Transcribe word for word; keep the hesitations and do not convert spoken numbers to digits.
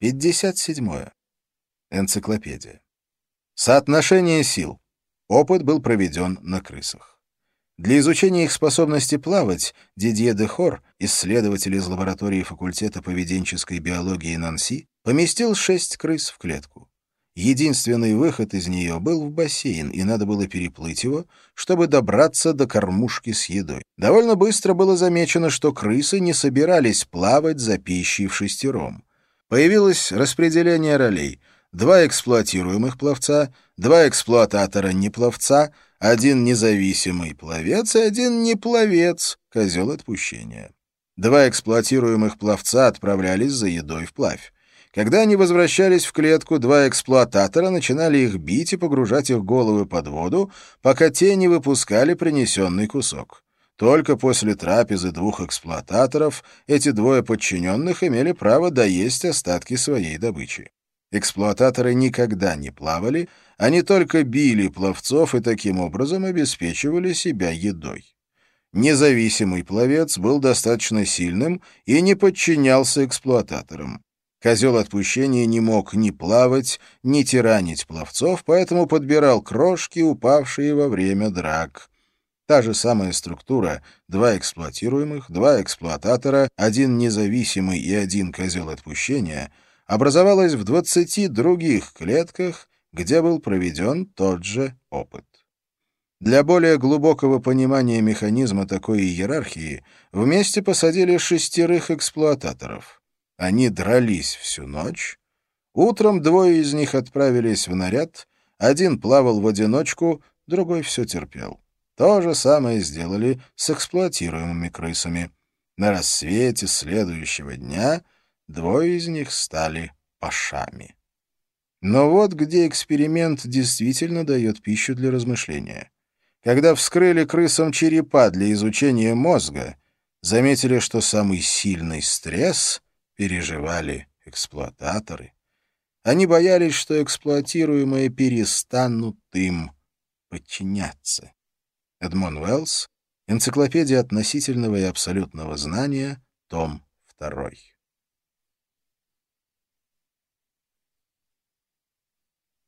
пятьдесят седьмое. Энциклопедия. Соотношение сил. Опыт был проведен на крысах. Для изучения их способности плавать Дидье де Хор, исследователь из лаборатории факультета поведенческой биологии Нанси, поместил шесть крыс в клетку. Единственный выход из нее был в бассейн, и надо было переплыть его, чтобы добраться до кормушки с едой. Довольно быстро было замечено, что крысы не собирались плавать за пищей в шестером. Появилось распределение ролей. Два эксплуатируемых пловца, два эксплуататора-непловца, один независимый пловец и один непловец, козел отпущения. Два эксплуатируемых пловца отправлялись за едой вплавь. Когда они возвращались в клетку, два эксплуататора начинали их бить и погружать их головы под воду, пока те не выпускали принесенный кусок. Только после трапезы двух эксплуататоров эти двое подчиненных имели право доесть остатки своей добычи. Эксплуататоры никогда не плавали, они только били пловцов и таким образом обеспечивали себя едой. Независимый пловец был достаточно сильным и не подчинялся эксплуататорам. Козел отпущения не мог ни плавать, ни тиранить пловцов, поэтому подбирал крошки, упавшие во время драк. Та же самая структура — два эксплуатируемых, два эксплуататора, один независимый и один козел отпущения — образовалась в двадцати других клетках, где был проведен тот же опыт. Для более глубокого понимания механизма такой иерархии вместе посадили шестерых эксплуататоров. Они дрались всю ночь. Утром двое из них отправились в наряд, один плавал в одиночку, другой все терпел. То же самое сделали с эксплуатируемыми крысами. На рассвете следующего дня двое из них стали пашами. Но вот где эксперимент действительно дает пищу для размышления. Когда вскрыли крысам черепа для изучения мозга, заметили, что самый сильный стресс переживали эксплуататоры. Они боялись, что эксплуатируемые перестанут им подчиняться. Эдмон Уэллс. Энциклопедия относительного и абсолютного знания. Том второй.